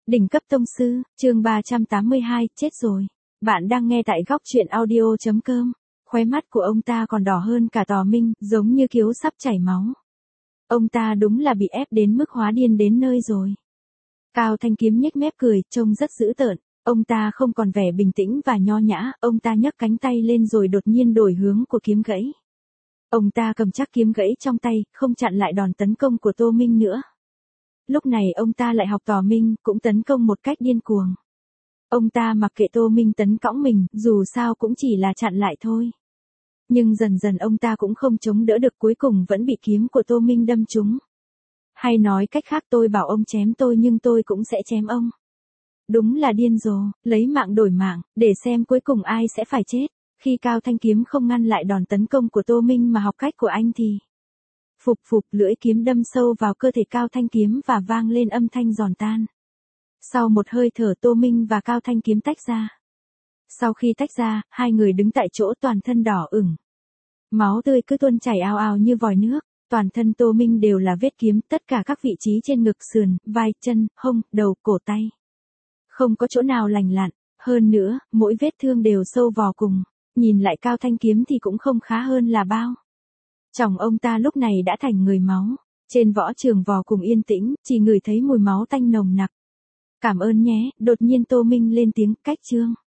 Đỉnh cấp tông sư, chương 382, chết rồi. Bạn đang nghe tại góc truyện audio.com. Khóe mắt của ông ta còn đỏ hơn cả tò minh, giống như kiếu sắp chảy máu. Ông ta đúng là bị ép đến mức hóa điên đến nơi rồi. Cao Thanh Kiếm nhếch mép cười, trông rất dữ tợn. Ông ta không còn vẻ bình tĩnh và nho nhã, ông ta nhấc cánh tay lên rồi đột nhiên đổi hướng của kiếm gãy. Ông ta cầm chắc kiếm gãy trong tay, không chặn lại đòn tấn công của Tô Minh nữa. Lúc này ông ta lại học Tò Minh, cũng tấn công một cách điên cuồng. Ông ta mặc kệ Tô Minh tấn cõng mình, dù sao cũng chỉ là chặn lại thôi. Nhưng dần dần ông ta cũng không chống đỡ được, cuối cùng vẫn bị kiếm của Tô Minh đâm trúng. Hay nói cách khác, tôi bảo ông chém tôi nhưng tôi cũng sẽ chém ông. Đúng là điên rồ, lấy mạng đổi mạng, để xem cuối cùng ai sẽ phải chết. Khi Cao Thanh Kiếm không ngăn lại đòn tấn công của Tô Minh mà học cách của anh thì... Phụp, lưỡi kiếm đâm sâu vào cơ thể Cao Thanh Kiếm và vang lên âm thanh giòn tan. Sau một hơi thở, Tô Minh và Cao Thanh Kiếm tách ra. Sau khi tách ra, hai người đứng tại chỗ toàn thân đỏ ửng. Máu tươi cứ tuôn chảy ào ào như vòi nước. Toàn thân Tô Minh đều là vết kiếm, tất cả các vị trí trên ngực, sườn, vai, chân, hông, đầu, cổ tay. Không có chỗ nào lành lặn. Hơn nữa, mỗi vết thương đều sâu vò cùng. Nhìn lại Cao Thanh Kiếm thì cũng không khá hơn là bao. Chồng ông ta lúc này đã thành người máu. Trên võ trường vò cùng yên tĩnh, chỉ ngửi thấy mùi máu tanh nồng nặc. Cảm ơn nhé, đột nhiên Tô Minh lên tiếng, cách chương.